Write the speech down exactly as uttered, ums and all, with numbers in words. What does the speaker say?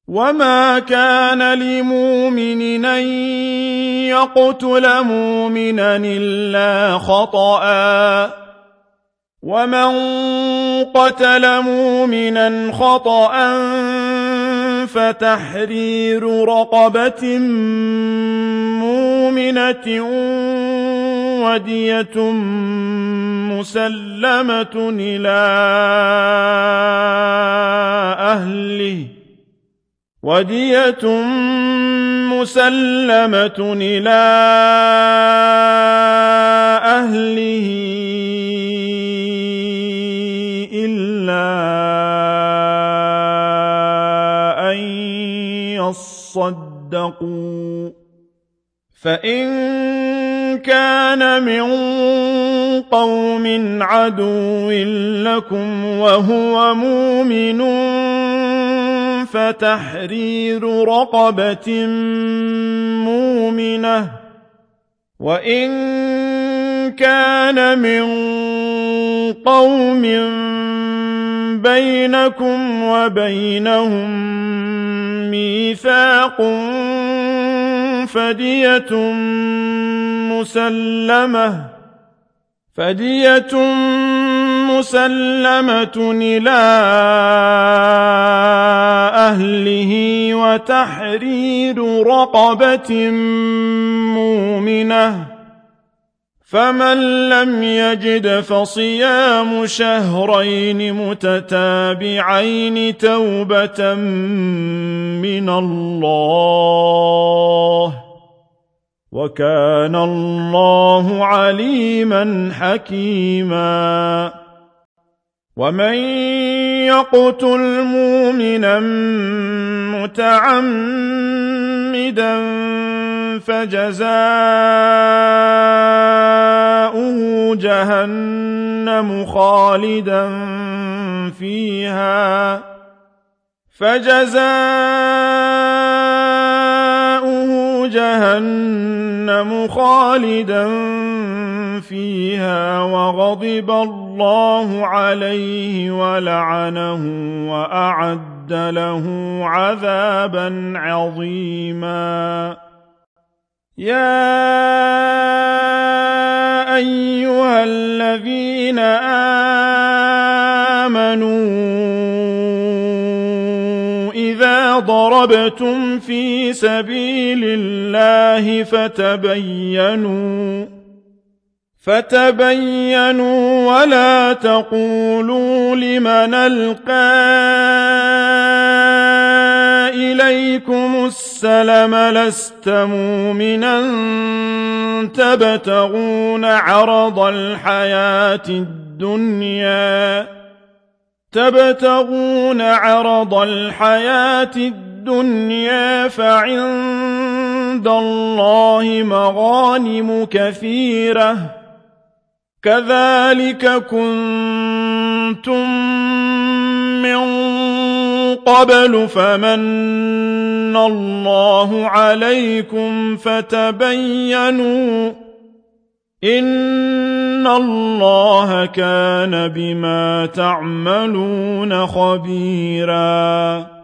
وما كان لمؤمن أن يقتل مؤمنا إلا خطأ ومن قتل مؤمنا خطأ فتحرير رقبة مؤمنة ودية مسلمة إلى أهله ودية مسلمة إلى أهله إلا أن يصدقوا فإن كان من قوم عدو لكم وهو مؤمن فتحرير رقبة مؤمنة وإن كان من قوم بينكم وبينهم ميثاق فدية مسلمة فدية مسلمة إلى أهله وتحرير رقبة مؤمنة فمن لم يجد فصيام شهرين متتابعين توبة من الله وكان الله عليما حكيما ومن يقتل مؤمنا متعمدا فجزاؤه جهنم خالدا فيها فجزاؤه جهنم خالدا فيها وغضب الله عليه ولعنه وأعد له عذابا عظيما يا أيها الذين آمنوا إذا ضربتم في سبيل الله فتبينوا فتبينوا ولا تقولوا لمن ألقى إليكم السلم لست مؤمنا تبتغون عرض الحياة الدنيا تبتغون عرض الحياة الدنيا فعند الله مغانم كثيرة كذلك كنتم من قبل فمن الله عليكم فتبينوا إن الله كان بما تعملون خبيرا